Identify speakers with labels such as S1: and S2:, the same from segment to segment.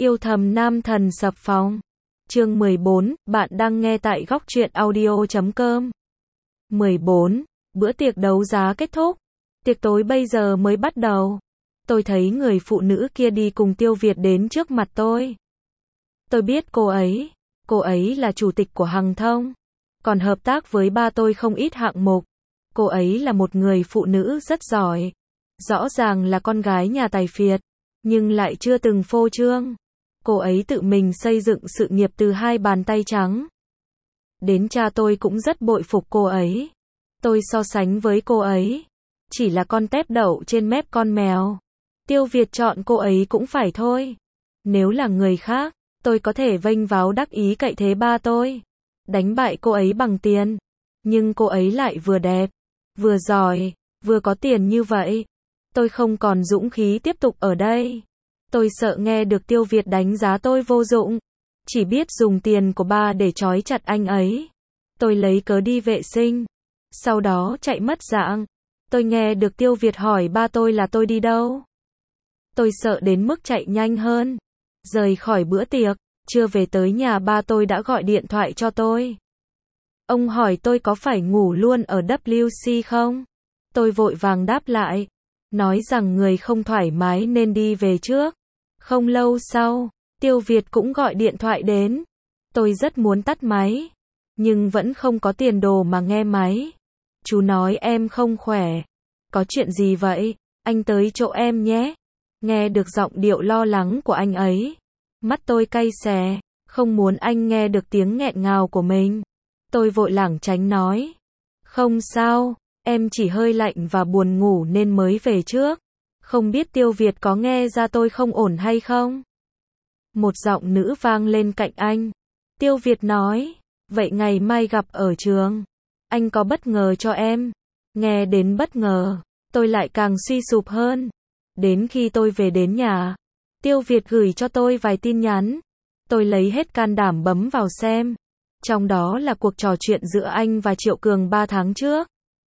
S1: Yêu thầm nam thần sập phòng. Chương 14, bạn đang nghe tại góc truyện audio.com. 14. Bữa tiệc đấu giá kết thúc. Tiệc tối bây giờ mới bắt đầu. Tôi thấy người phụ nữ kia đi cùng Tiêu Việt đến trước mặt tôi. Tôi biết cô ấy là chủ tịch của Hằng Thông, còn hợp tác với ba tôi không ít hạng mục. Cô ấy là một người phụ nữ rất giỏi. Rõ ràng là con gái nhà tài phiệt, nhưng lại chưa từng phô trương. Cô ấy tự mình xây dựng sự nghiệp từ hai bàn tay trắng. Đến cha tôi cũng rất bội phục cô ấy. Tôi so sánh với cô ấy, chỉ là con tép đậu trên mép con mèo. Tiêu Việt chọn cô ấy cũng phải thôi. Nếu là người khác, tôi có thể vênh váo đắc ý cậy thế ba tôi, đánh bại cô ấy bằng tiền. Nhưng cô ấy lại vừa đẹp, vừa giỏi, vừa có tiền như vậy. Tôi không còn dũng khí tiếp tục ở đây. Tôi sợ nghe được Tiêu Việt đánh giá tôi vô dụng, chỉ biết dùng tiền của ba để trói chặt anh ấy. Tôi lấy cớ đi vệ sinh, sau đó chạy mất dạng. Tôi nghe được Tiêu Việt hỏi ba tôi là tôi đi đâu. Tôi sợ đến mức chạy nhanh hơn, rời khỏi bữa tiệc. Chưa về tới nhà ba tôi đã gọi điện thoại cho tôi. Ông hỏi tôi có phải ngủ luôn ở WC không? Tôi vội vàng đáp lại, nói rằng người không thoải mái nên đi về trước. Không lâu sau, Tiêu Việt cũng gọi điện thoại đến. Tôi rất muốn tắt máy, nhưng vẫn không có tiền đồ mà nghe máy. Chú nói em không khỏe. Có chuyện gì vậy? Anh tới chỗ em nhé. Nghe được giọng điệu lo lắng của anh ấy, mắt tôi cay xè, không muốn anh nghe được tiếng nghẹn ngào của mình. Tôi vội lảng tránh nói, không sao, em chỉ hơi lạnh và buồn ngủ nên mới về trước. Không biết Tiêu Việt có nghe ra tôi không ổn hay không? Một giọng nữ vang lên cạnh anh. Tiêu Việt nói, vậy ngày mai gặp ở trường. Anh có bất ngờ cho em. Nghe đến bất ngờ, tôi lại càng suy sụp hơn. Đến khi tôi về đến nhà, Tiêu Việt gửi cho tôi vài tin nhắn. Tôi lấy hết can đảm bấm vào xem. Trong đó là cuộc trò chuyện giữa anh và Triệu Cường 3 tháng trước.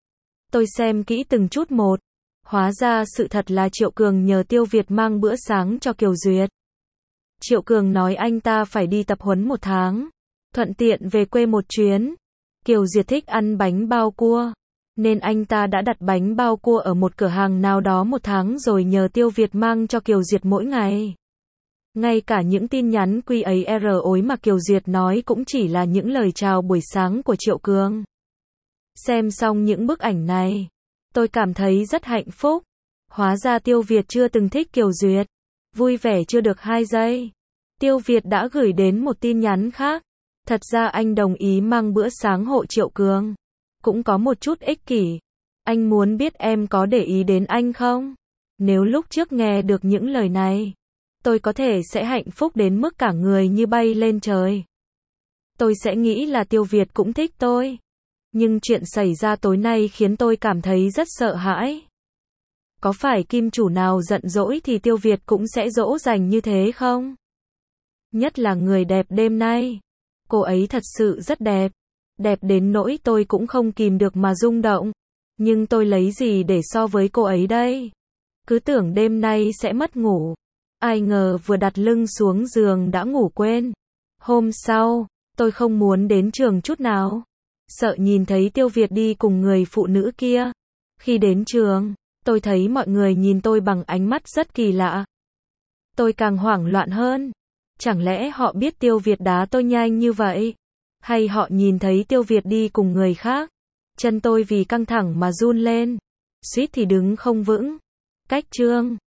S1: Tôi xem kỹ từng chút một. Hóa ra sự thật là Triệu Cường nhờ Tiêu Việt mang bữa sáng cho Kiều Duyệt. Triệu Cường nói anh ta phải đi tập huấn 1 tháng, thuận tiện về quê một chuyến. Kiều Duyệt thích ăn bánh bao cua, nên anh ta đã đặt bánh bao cua ở một cửa hàng nào đó 1 tháng rồi nhờ Tiêu Việt mang cho Kiều Duyệt mỗi ngày. Ngay cả những tin nhắn QAR ối mà Kiều Duyệt nói cũng chỉ là những lời chào buổi sáng của Triệu Cường. Xem xong những bức ảnh này, tôi cảm thấy rất hạnh phúc. Hóa ra Tiêu Việt chưa từng thích Kiều Duyệt. Vui vẻ chưa được 2 giây, Tiêu Việt đã gửi đến một tin nhắn khác. Thật ra anh đồng ý mang bữa sáng hộ Triệu Cường, cũng có một chút ích kỷ. Anh muốn biết em có để ý đến anh không? Nếu lúc trước nghe được những lời này, tôi có thể sẽ hạnh phúc đến mức cả người như bay lên trời. Tôi sẽ nghĩ là Tiêu Việt cũng thích tôi. Nhưng chuyện xảy ra tối nay khiến tôi cảm thấy rất sợ hãi. Có phải kim chủ nào giận dỗi thì Tiêu Việt cũng sẽ dỗ dành như thế không? Nhất là người đẹp đêm nay. Cô ấy thật sự rất đẹp. Đẹp đến nỗi tôi cũng không kìm được mà rung động. Nhưng tôi lấy gì để so với cô ấy đây? Cứ tưởng đêm nay sẽ mất ngủ. Ai ngờ vừa đặt lưng xuống giường đã ngủ quên. Hôm sau, tôi không muốn đến trường chút nào. Sợ nhìn thấy Tiêu Việt đi cùng người phụ nữ kia. Khi đến trường, tôi thấy mọi người nhìn tôi bằng ánh mắt rất kỳ lạ. Tôi càng hoảng loạn hơn. Chẳng lẽ họ biết Tiêu Việt đá tôi nhanh như vậy? Hay họ nhìn thấy Tiêu Việt đi cùng người khác? Chân tôi vì căng thẳng mà run lên. Suýt thì đứng không vững. Cách chương